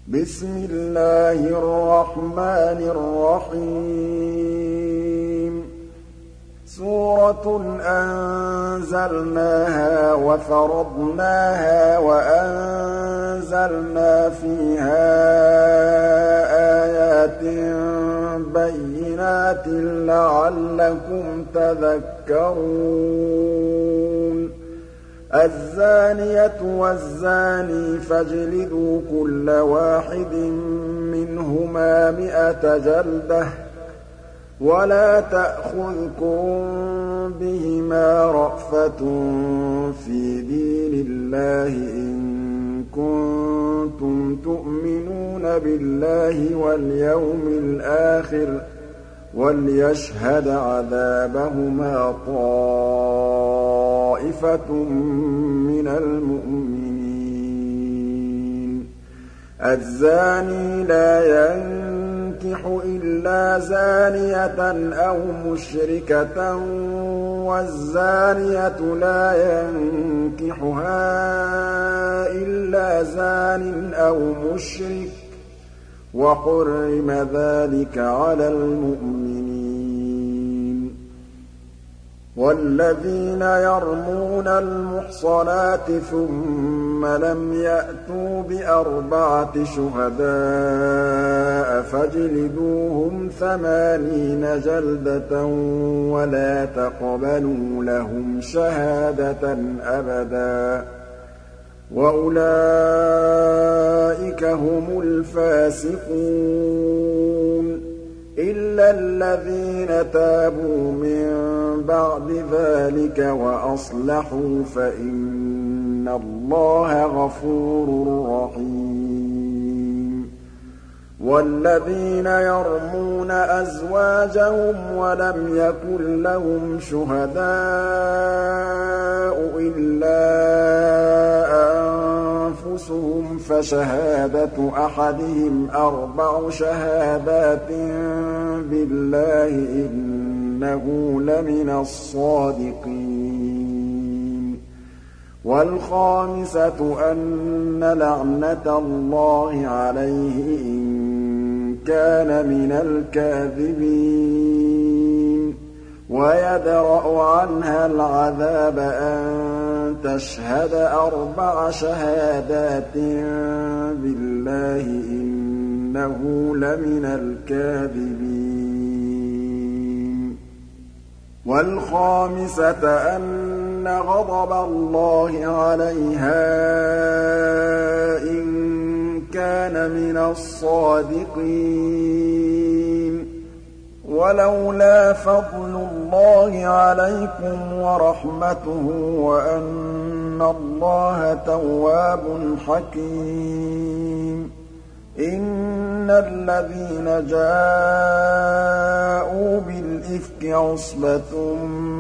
بسم الله الرحمن الرحيم سورة أنزلناها وفرضناها وأنزلنا فيها آيات بينات لعلكم تذكرون الزانية والزاني فاجلدوا كل واحد منهما 100 جلدة ولا تأخذكم بهما رأفة في دين الله إن كنتم تؤمنون بالله واليوم الآخر وليشهد عذابهما طائفة من المؤمنين الزاني لا ينكح إلا زانية أو مشركة والزانية لا ينكحها إلا زان أو مشرك وحرم ذلك على المؤمنين والذين يرمون المحصنات ثم لم يأتوا ب4 شهداء فاجلدوهم 80 جلدة ولا تقبلوا لهم شهادة أبدا وأولئك هم الفاسقون إلا الذين تابوا من بعد ذلك وأصلحوا فإن الله غفور رحيم والذين يرمون أزواجهم ولم يكن لهم شهداء إلا أنفسهم فشهادة أحدهم 4 شهادات بالله إنه لمن الصادقين والخامسة أن لعنة الله عليه إن كان من الكاذبين ويدرأ عنها العذاب أن تشهد 4 شهادات بالله إنه لمن الكاذبين والخامسة أن غضب الله عليها إن كان من الصادقين ولولا فضل الله عليكم ورحمته وأن الله تواب حكيم إن الذين جاءوا بالإفك عصبة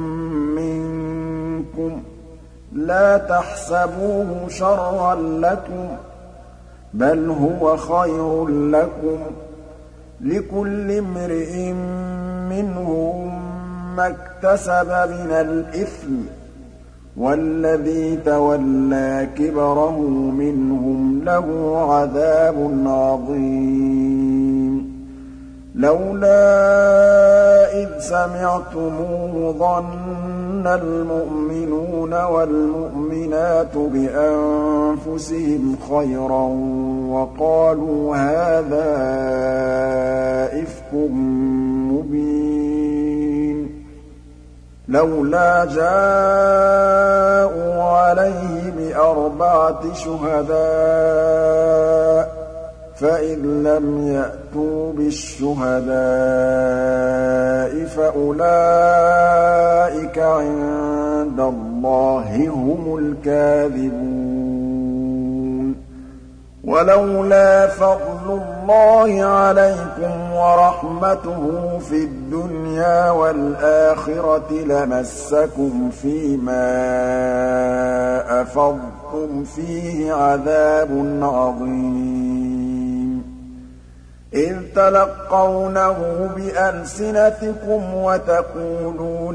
منكم لا تحسبوه شرا لكم بل هو خير لكم لكل امرئ منهم ما اكتسب من الإثم والذي تولى كبره منهم له عذاب عظيم لولا إذ سمعتموه ظن المؤمنون والمؤمنات بأنفسهم خيرا وقالوا هذا إفك مبين لولا جاءوا عليه ب4 شهداء فإذ لم يأتوا بالشهداء فأولئك عند الله هم الكاذبون ولولا فضل الله عليكم ورحمته في الدنيا والآخرة لمسكم فيما أفضتم فيه عذاب عظيم إذ تلقونه بألسنتكم وتقولون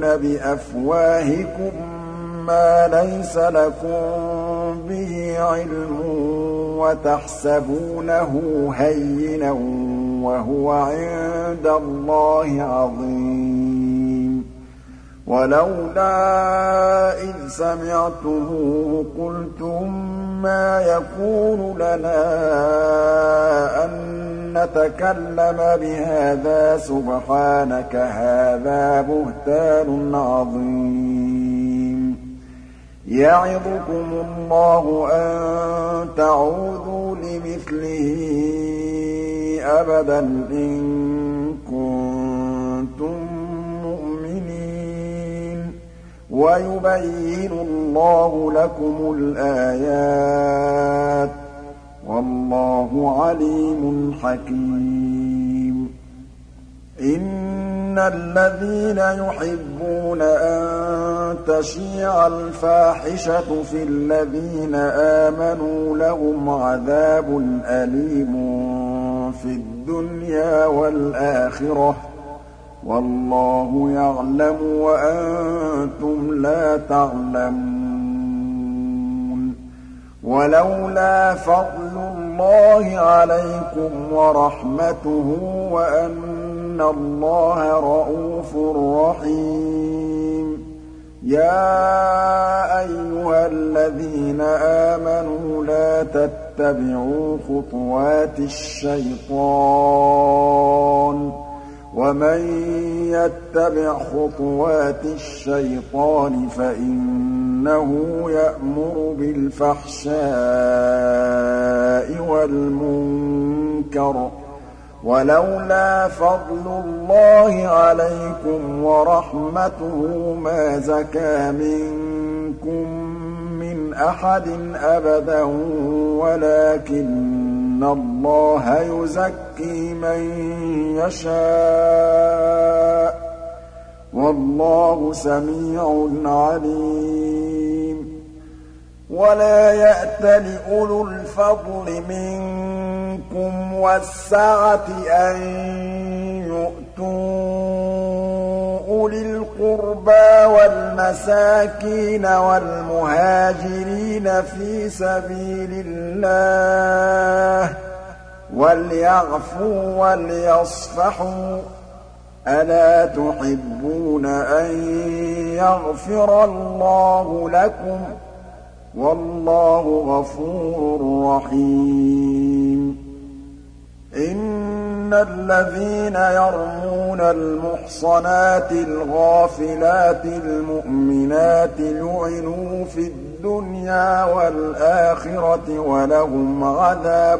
بأفواهكم ما ليس لكم به علم وتحسبونه هينا وهو عند الله عظيم ولولا إذ سمعتموه قلتم ما يكون لنا أن نتكلم بهذا سبحانك هذا بهتان عظيم يعظكم الله أن تعودوا لمثله أبدا إن كنتم مؤمنين ويبين الله لكم الآيات والله عليم حكيم إن الذين يحبون أن تشيع الفاحشة في الذين آمنوا لهم عذاب أليم في الدنيا والآخرة والله يعلم وأنتم لا تعلمون ولولا فضل الله عليكم ورحمته وأن الله رءوف رحيم يا أيها الذين آمنوا لا تتبعوا خطوات الشيطان ومن يتبع خطوات الشيطان فإنه يأمر بالفحشاء والمنكر ولولا فضل الله عليكم ورحمته ما زكى منكم من أحد أبدا ولكن الله يزكي من يشاء والله سميع عليم ولا يأتل أولو الفضل منكم والسعة أن يؤتوا أولي القربى والمساكين والمهاجرين في سبيل الله وليعفوا وليصفحوا ألا تحبون أن يغفر الله لكم والله غفور رحيم إن الذين يرمون المحصنات الغافلات المؤمنات لعنوا في الدنيا والآخرة ولهم عذاب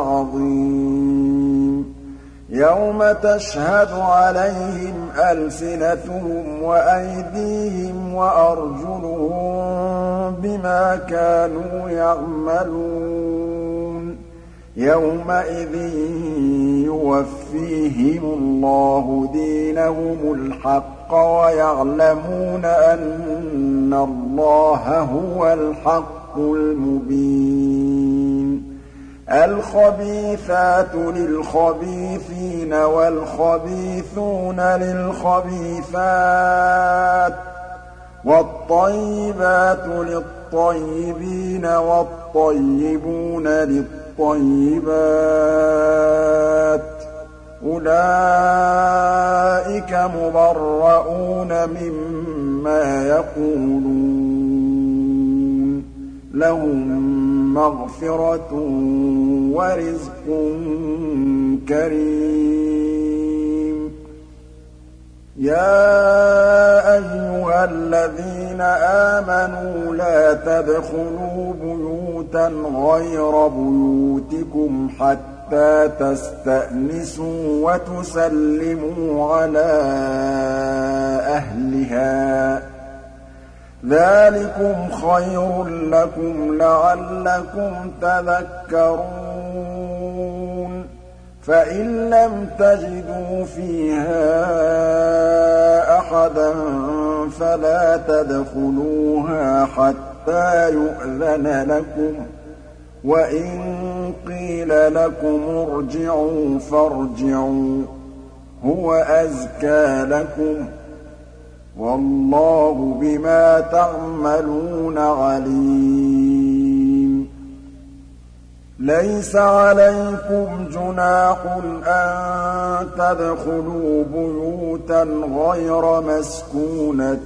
عظيم يوم تشهد عليهم ألسنتهم وأيديهم وأرجلهم بما كانوا يعملون يومئذ يوفيهم الله دينهم الحق ويعلمون أن الله هو الحق المبين الخبيثات للخبيثين والخبيثون للخبيثات والطيبات للطيبين والطيبون للطيبات أولئك مبرؤون مما يقولون لهم مغفرة ورزق كريم يا أيها الذين آمنوا لا تدخلوا بيوتا غير بيوتكم حتى تستأنسوا وتسلموا على أهلها ذلكم خير لكم لعلكم تذكرون فإن لم تجدوا فيها أحدا فلا تدخلوها حتى يؤذن لكم وإن قيل لكم ارجعوا فارجعوا هو أزكى لكم والله بما تعملون عليم لَيْسَ عَلَيْكُمْ جُنَاحٌ أَن تَدْخُلُوا بُيُوتًا غَيْرَ مَسْكُونَةٍ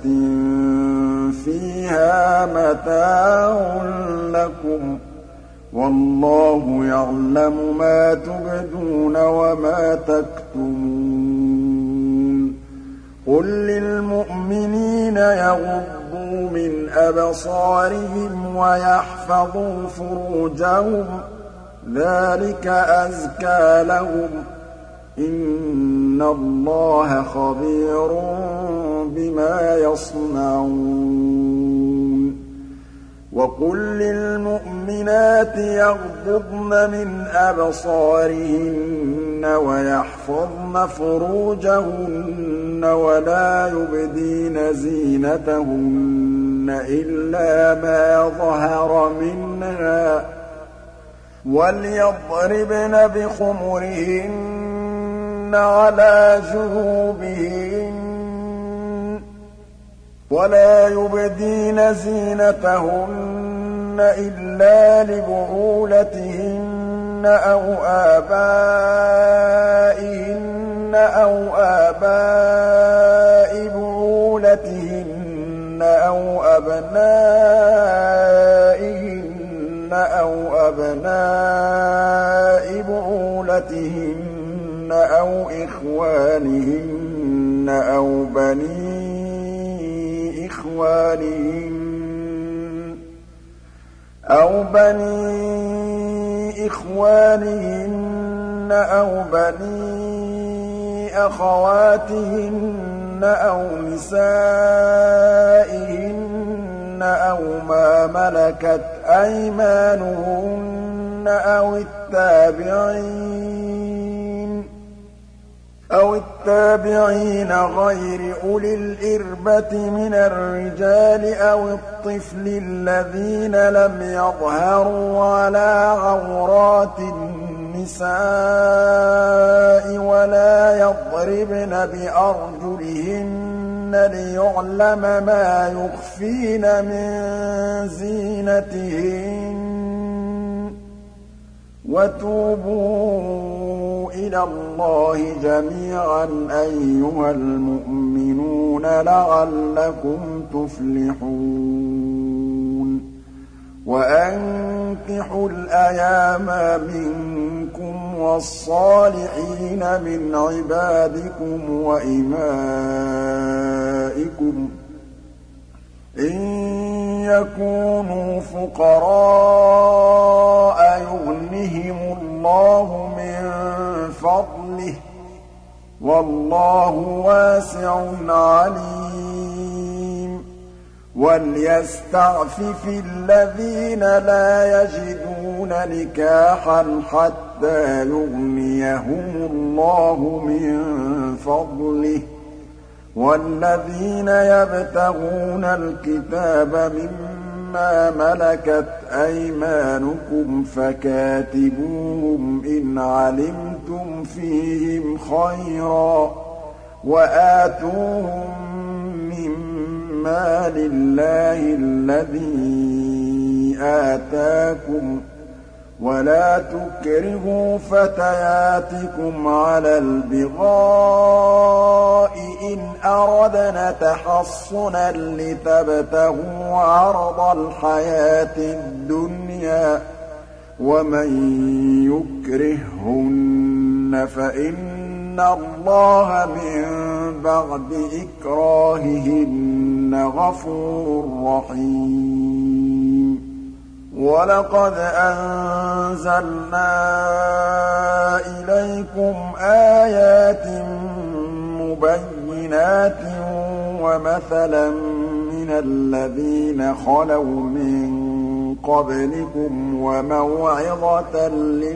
فِيهَا مَتَاعٌ لَّكُمْ ۚ وَاللَّهُ يَعْلَمُ مَا تُبْدُونَ وَمَا تَكْتُمُونَ قُل لِّلْمُؤْمِنِينَ يَغُضُّوا مِنْ أَبْصَارِهِمْ وَيَحْفَظُوا فُرُوجَهُمْ ۚ ذَٰلِكَ أَزْكَىٰ لَهُمْ ۗ إِنَّ اللَّهَ خَبِيرٌ بِمَا يَصْنَعُونَ وَقُل لِّلْمُؤْمِنَاتِ يَغْضُضْنَ مِنْ أَبْصَارِهِنَّ وَيَحْفَظْنَ فُرُوجَهُنَّ وَلَا يُبْدِينَ زِينَتَهُنَّ إِلَّا مَا ظَهَرَ مِنْهَا ۖ وَلْيَضْرِبْنَ بِخُمُرِهِنَّ عَلَىٰ جُيُوبِهِنَّ ۖ وَلَا يُبْدِينَ زِينَتَهُنَّ إِلَّا لِبُعُولَتِهِنَّ أَوْ آبَائِهِنَّ أَوْ آبَاءِ بُعُولَتِهِنَّ أَوْ أَبْنَائِهِنَّ أَوْ أَبْنَاءِ بُعُولَتِهِنَّ أَوْ إِخْوَانِهِنَّ أَوْ بَنِي إخوانهن أو بني أخواتهن أو نسائهن أو ما ملكت أيمانهن أو التابعين غير أولي الإربة من الرجال أو الطفل الذين لم يظهروا على عورات النساء ولا يضربن بأرجلهن ليعلم ما يخفين من زينتهن وتوبوا إلى الله جميعا أيها المؤمنون لعلكم تفلحون وأنكحوا الأيام منكم والصالحين من عبادكم وإمائكم إن يكونوا فقراء يغنهم الله من فضله والله واسع عليم وليستعفف الذين لا يجدون نكاحا حتى يغنيهم الله من فضله والذين يبتغون الكتاب مما ملكت أيمانكم فكاتبوهم إن علمتم فيهم خيرا وآتوهم مما لله الذي آتاكم ولا تكرهوا فتياتكم على البغاء إن أردنا تحصنا لتبتغوا عرض الحياة الدنيا ومن يكرههن فإن الله من بعد إكراههن غفور رحيم وَلَقَدْ أَنزَلْنَا إِلَيْكُمْ آيَاتٍ مُبَيِّنَاتٍ وَمَثَلًا مِّنَ الَّذِينَ خَلَوْا مِن قَبْلِكُمْ وَمَوْعِظَةً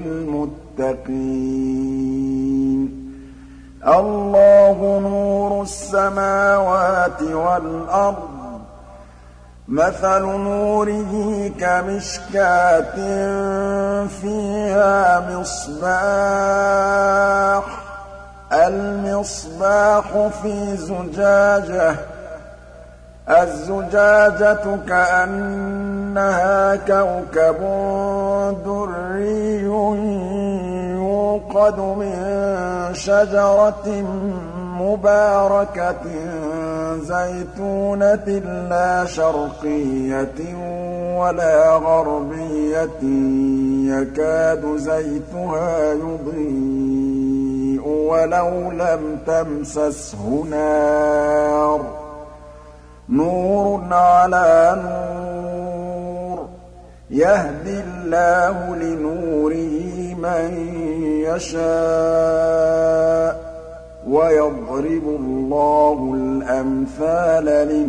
لِّلْمُتَّقِينَ اللَّهُ نُورُ السَّمَاوَاتِ وَالْأَرْضِ مَثَلُ نُورِهِ كَمِشْكَاةٍ فِيهَا مِصْبَاحٌ الْمِصْبَاحُ فِي زُجَاجَةٍ الزُّجَاجَةُ كَأَنَّهَا كَوْكَبٌ دُرِّيٌّ يُوقَدُ مِن شَجَرَةٍ مُّبَارَكَةٍ زَيْتُونَةٍ لَّا شَرْقِيَّةٍ وَلَا غَرْبِيَّةٍ يَكَادُ زَيْتُهَا يُضِيءُ وَلَوْ لَمْ تَمْسَسْهُ نَارٌ ۚ نُّورٌ عَلَىٰ نُورٍ ۗ يَهْدِي اللَّهُ لِنُورِهِ مَن يَشَاءُ ۚ وَيَضْرِبُ اللَّهُ الْأَمْثَالَ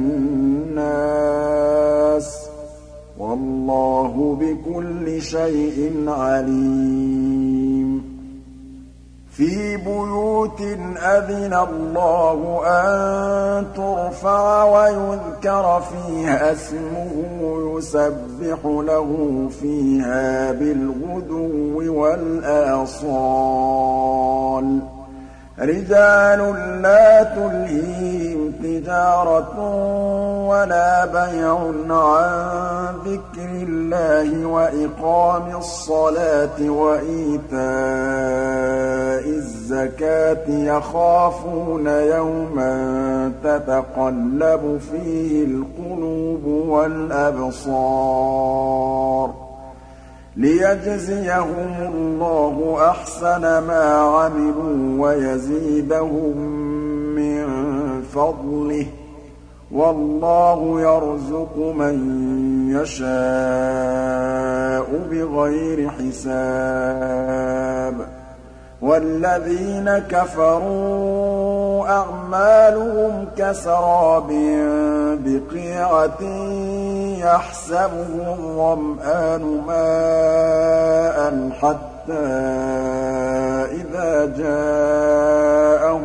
لِلنَّاسِ ۗ وَاللَّهُ بِكُلِّ شَيْءٍ عَلِيمٌ فِي بُيُوتٍ أَذِنَ اللَّهُ أَن تُرْفَعَ وَيُذْكَرَ فِيهَا اسْمُهُ يُسَبِّحُ لَهُ فِيهَا بِالْغُدُوِّ وَالْآصَالِ رِجَالٌ لَّا تُلْهِيهِمْ تِجَارَةٌ وَلَا بَيْعٌ عَن ذِكْرِ اللَّهِ وَإِقَامِ الصَّلَاةِ وَإِيتَاءِ الزَّكَاةِ يَخَافُونَ يَوْمًا تَتَقَلَّبُ فِيهِ الْقُلُوبُ وَالْأَبْصَارُ لِيَجْزِيَهُمُ اللَّهُ أَحْسَنَ مَا عَمِلُوا وَيَزِيدَهُم مِّن فَضْلِهِ ۗ وَاللَّهُ يَرْزُقُ مَن يَشَاءُ بِغَيْرِ حِسَابٍ وَالَّذِينَ كَفَرُوا أَعْمَالُهُمْ كَسَرَابٍ بِقِيعَةٍ يَحْسَبُهُ الظَّمْآنُ مَاءً حَتَّىٰ إِذَا جَاءَهُ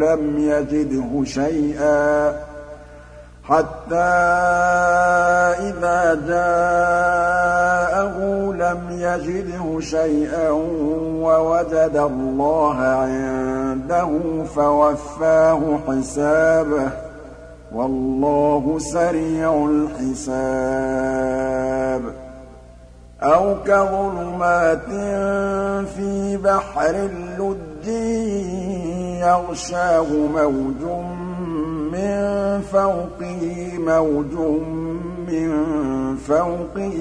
لَمْ يَجِدْهُ شَيْئًا وَوَجَدَ اللَّهَ عِندَهُ فَوَفَّاهُ حِسَابَهُ ۗ وَاللَّهُ سَرِيعُ الْحِسَابِ أَوْ كَظُلُمَاتٍ فِي بَحْرٍ لُّجِّيٍّ يَغْشَاهُ مَوْجٌ مِّن فَوْقِهِ مَوْجٌ مِّن فَوْقِهِ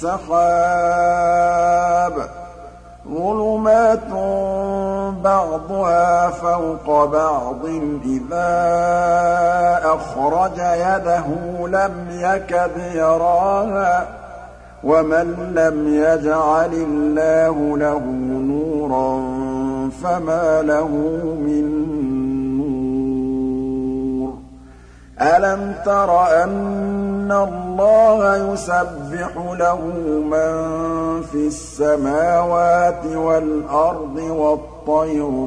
سَحَابٌ ظُلُمَاتٌ بَعْضُهَا فَوْقَ بَعْضٍ إِذَا أَخْرَجَ يَدَهُ لَمْ يَكَدْ يَرَاهَا ۗ وَمَن لَّمْ يَجْعَلِ اللَّهُ لَهُ نُورًا فَمَا لَهُ مِن نُّورٍ أَلَمْ تَرَ أَنَّ اللَّهَ يُسَبِّحُ لَهُ مَن فِي السَّمَاوَاتِ وَالْأَرْضِ وَالطَّيْرُ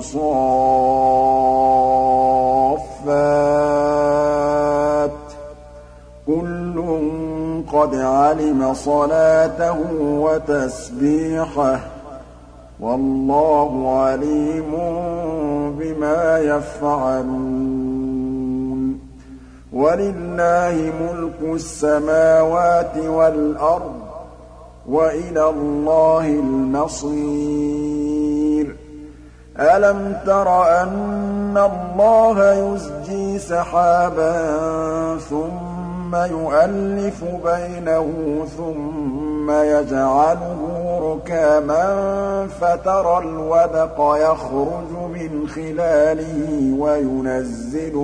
صَافَّاتٍ ۖ كُلٌّ قَدْ عَلِمَ صَلَاتَهُ وَتَسْبِيحَهُ ۗ وَاللَّهُ عَلِيمٌ بِمَا يَفْعَلُونَ وَلِلَّهِ مُلْكُ السَّمَاوَاتِ وَالْأَرْضِ ۖ وَإِلَى اللَّهِ الْمَصِيرُ أَلَمْ تَرَ أَنَّ اللَّهَ يُزْجِي سَحَابًا ثُمَّ يُؤَلِّفُ بَيْنَهُ ثُمَّ يَجْعَلُهُ رُكَامًا فَتَرَى الْوَدْقَ يَخْرُجُ مِنْ خِلَالِهِ وَيُنَزِّلُ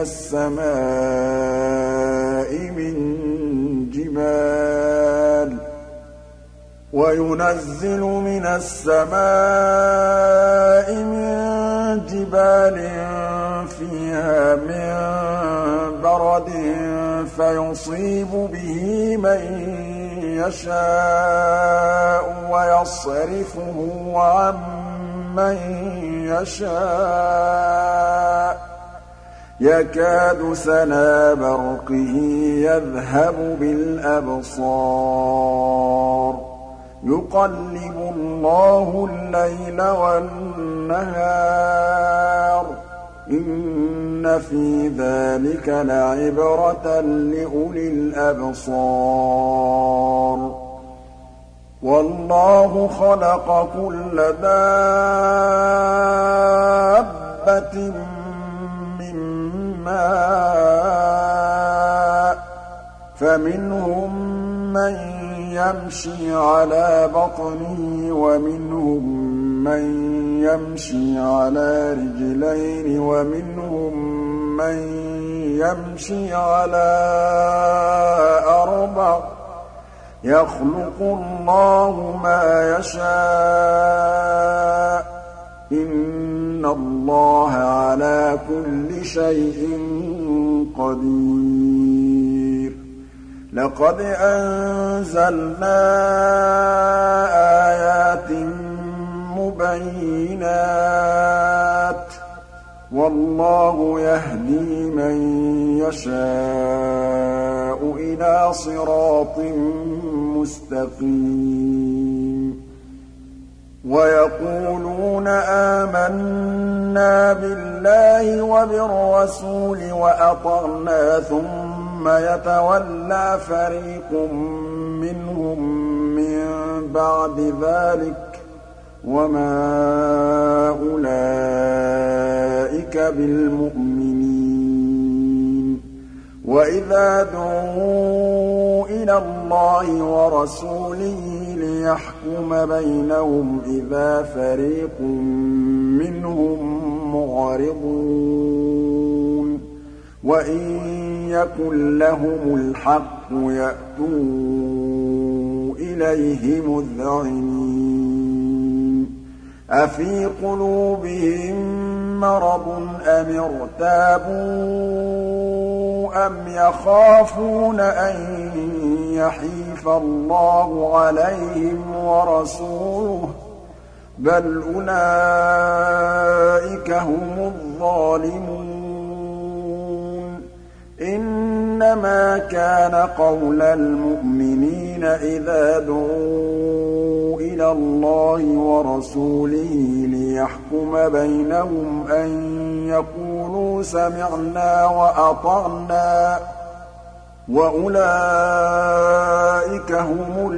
مِنَ السَّمَاءِ مِن جِبَالٍ فِيهَا مِن بَرَدٍ فَيُصِيبُ بِهِ مَن يَشَاءُ وَيَصْرِفُهُ عَن مَّن يَشَاءُ يَكَادُ سَنَا بَرْقِهِ يَذْهَبُ بِالْأَبْصَارِ يُقَلِّبُ اللَّهُ اللَّيْلَ وَالنَّهَارَ إِنَّ إِنَّ فِي ذَٰلِكَ لَعِبْرَةً لِّأُولِي الْأَبْصَارِ وَاللَّهُ خَلَقَ كُلَّ دَابَّةٍ مِّن مَّاءٍ ۖ فَمِنْهُم مَّن يَمْشِي عَلَىٰ بَطْنِهِ وَمِنْهُم مَّن يَمْشِي عَلَىٰ رِجْلَيْنِ وَمِنْهُم مَّن يَمْشِي عَلَىٰ أَرْبَعٍ ۚ يَخْلُقُ اللَّهُ مَا يَشَاءُ ۚ إِنَّ اللَّهَ عَلَىٰ كُلِّ شَيْءٍ قَدِيرٌ لَقَدْ أَنزَلْنَا آيَاتٍ مُبَيِّنَاتٍ ۚ وَاللَّهُ يَهْدِي مَن يَشَاءُ إِلَىٰ صِرَاطٍ مُّسْتَقِيمٍ وَيَقُولُونَ آمَنَّا بِاللَّهِ وَبِالرَّسُولِ وَأَطَعْنَا ثُمَّ يَتَوَلَّىٰ فَرِيقٌ مِّنْهُم مِّن بَعْدِ ذَٰلِكَ ۚ وَمَا أُولَٰئِكَ بِالْمُؤْمِنِينَ وَإِذَا دُعُوا إِلَى اللَّهِ وَرَسُولِهِ لِيَحْكُمَ بَيْنَهُمْ إِذَا فَرِيقٌ مِّنْهُم مُّعْرِضُونَ وَإِن يَكُن لَّهُمُ الْحَقُّ يَأْتُوا إِلَيْهِ مُذْعِنِينَ أَفِي قُلُوبِهِم مَّرَضٌ أَمِ ارْتَابُوا أَمْ يَخَافُونَ أَن يَحِيفَ اللَّهُ عَلَيْهِمْ وَرَسُولُهُ ۚ بَلْ أُولَٰئِكَ هُمُ الظَّالِمُونَ إِنَّمَا كَانَ قَوْلَ الْمُؤْمِنِينَ إِذَا دُعُوا إِلَى اللَّهِ وَرَسُولِهِ لِيَحْكُمَ بَيْنَهُمْ أَن يَقُولُوا سَمِعْنَا وَأَطَعْنَا ۚ وَأُولَٰئِكَ هُمُ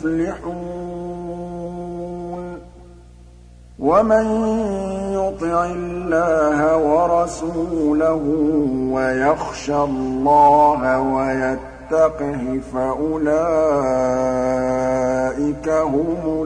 الْمُفْلِحُونَ وَمَن يُطِعِ اللَّهَ وَرَسُولَهُ وَيَخْشَ اللَّهَ وَيَتَّقْهِ فَأُولَٰئِكَ هُمُ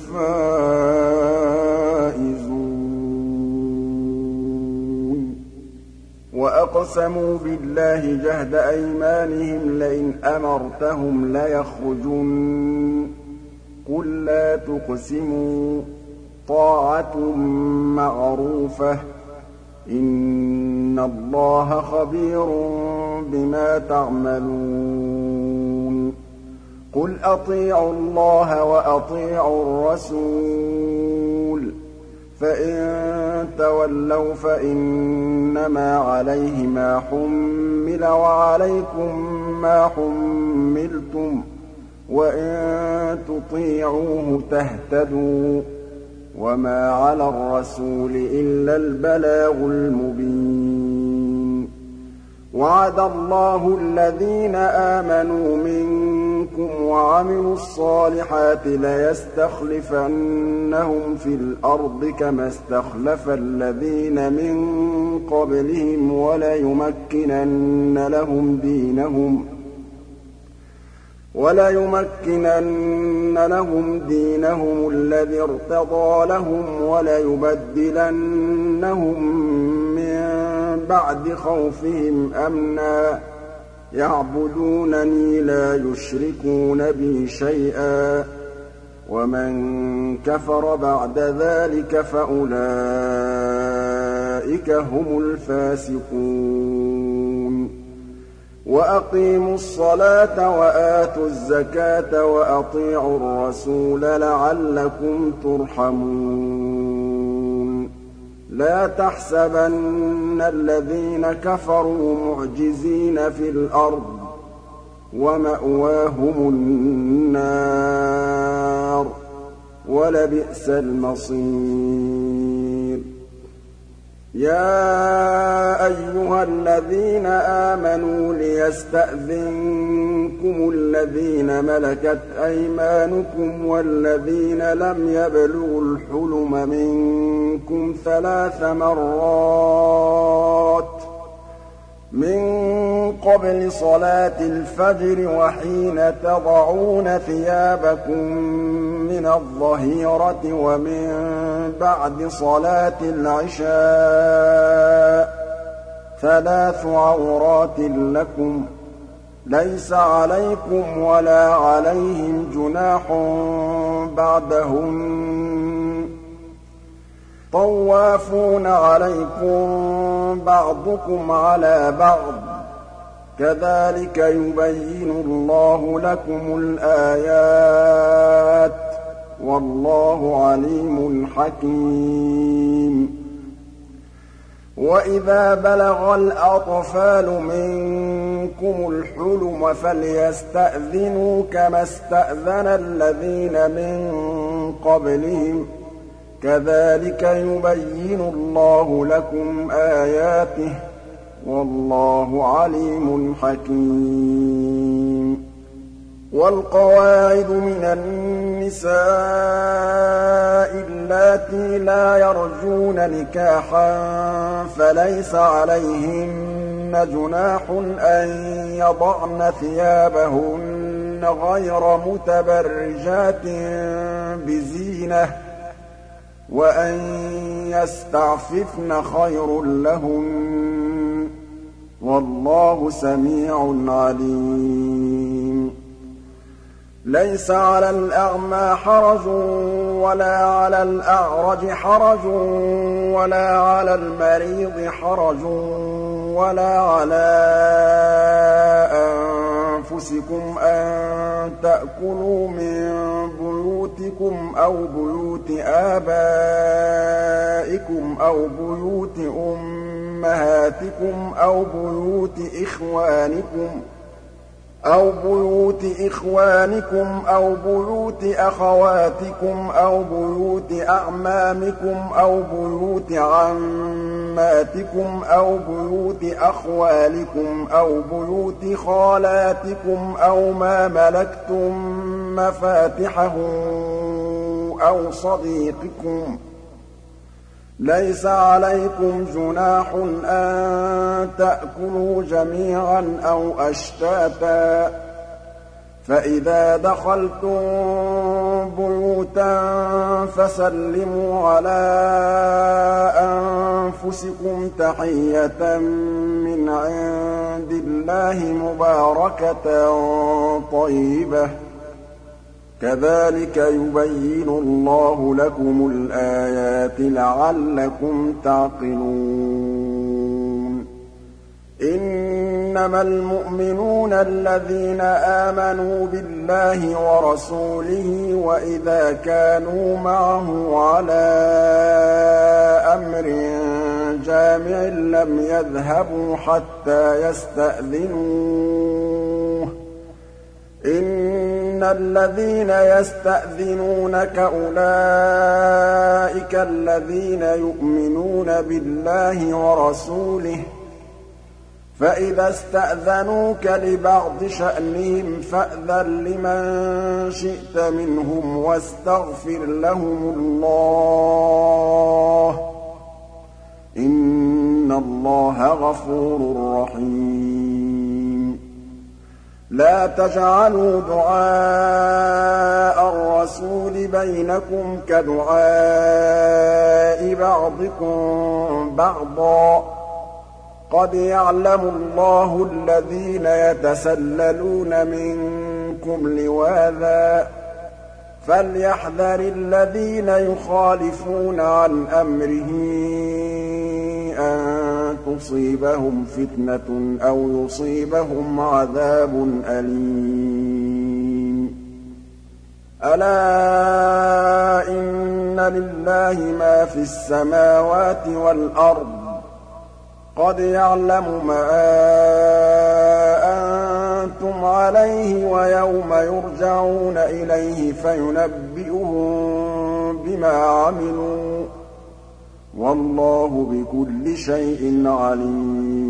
الْفَائِزُونَ وَأَقْسَمُوا بِاللَّهِ جَهْدَ أَيْمَانِهِمْ لَئِنْ أَمَرْتَهُمْ لَيَخْرُجُنَّ ۖ قُل لَّا تُقْسِمُوا ۖ طَاعَةٌ مَّعْرُوفَةٌ ۚ إِنَّ اللَّهَ خَبِيرٌ بِمَا تَعْمَلُونَ قُلْ أَطِيعُوا اللَّهَ وَأَطِيعُوا الرَّسُولَ ۚ فَإِن تَوَلَّوْا فَإِنَّمَا عَلَيْهِ مَا حُمِّلَ وَعَلَيْكُم مَّا حُمِّلْتُمْ ۖ وَإِن تُطِيعُوهُ تَهْتَدُوا ۚ وَمَا عَلَى الرَّسُولِ إِلَّا الْبَلَاغُ الْمُبِينُ وَعَدَ اللَّهُ الَّذِينَ آمَنُوا مِنكُمْ وَعَمِلُوا الصَّالِحَاتِ لَيَسْتَخْلِفَنَّهُمْ فِي الْأَرْضِ كَمَا اسْتَخْلَفَ الَّذِينَ مِن قَبْلِهِمْ وَلَيُمَكِّنَنَّ لَهُمْ دِينَهُمُ الَّذِي ارْتَضَىٰ لَهُمْ وَلَيُبَدِّلَنَّهُم مِّن بَعْدِ خَوْفِهِمْ أَمْنًا يَعْبُدُونَنِي لَا يُشْرِكُونَ بِي شَيْئًا ۚ وَمَن كَفَرَ بَعْدَ ذَٰلِكَ فَأُولَٰئِكَ هُمُ الْفَاسِقُونَ وَأَقِيمُوا الصَّلَاةَ وَآتُوا الزَّكَاةَ وَأَطِيعُوا الرَّسُولَ لَعَلَّكُمْ تُرْحَمُونَ لَا تَحْسَبَنَّ الَّذِينَ كَفَرُوا مُعْجِزِينَ فِي الْأَرْضِ ۚ وَمَأْوَاهُمُ النَّارُ ۖ وَلَبِئْسَ الْمَصِيرُ يَا أَيُّهَا أيها الذين آمنوا ليستأذنكم الذين ملكت أيمانكم والذين لم يبلغوا الحلم منكم 3 مرات من قبل صلاة الفجر وحين تضعون ثيابكم من الظهيرة ومن بعد صلاة العشاء 3 عورات لكم ليس عليكم ولا عليهم جناح بعدهن طوافون عليكم بعضكم على بعض كذلك يبين الله لكم الآيات والله عليم حكيم وإذا بلغ الأطفال منكم الحلم فليستأذنوا كما استأذن الذين من قبلهم كذلك يبين الله لكم آياته والله عليم حكيم والقواعد من النساء اللاتي لا يرجون نكاحا فليس عليهن جناح أن يضعن ثيابهن غير متبرجات بزينة وأن يستعففن خير لهن والله سميع عليم ليس على الأعمى حرج ولا على الأعرج حرج ولا على المريض حرج ولا على أنفسكم أن تأكلوا من بيوتكم أو بيوت آبائكم أو بيوت أمهاتكم أو بيوت إخوانكم أو بيوت أخواتكم أو بيوت أعمامكم أو بيوت عماتكم أو بيوت أخوالكم أو بيوت خالاتكم أو ما ملكتم مفاتحه أو صديقكم ليس عليكم جناح أن تأكلوا جميعا أو أشتاتا فإذا دخلتم بيوتا فسلموا على أنفسكم تحية من عند الله مباركة طيبة كذلك يبين الله لكم الآيات لعلكم تعقلون إنما المؤمنون الذين آمنوا بالله ورسوله وإذا كانوا معه على أمر جامع لم يذهبوا حتى يستأذنوه إن الذين يستأذنونك أولئك الذين يؤمنون بالله ورسوله فإذا استأذنوك لبعض شأنهم فأذن لمن شئت منهم واستغفر لهم الله إن الله غفور رحيم لا تجعلوا دعاء الرسول بينكم كدعاء بعضكم بعضا قد يعلم الله الذين يتسللون منكم لواذا فليحذر الذين يخالفون عن أمره أن تصيبهم فتنة أو يصيبهم عذاب أليم ألا إن لله ما في السماوات والأرض قد يعلم ما أنتم عليه ويوم يرجعون إليه فينبئهم بما عملوا والله بكل شيء عليم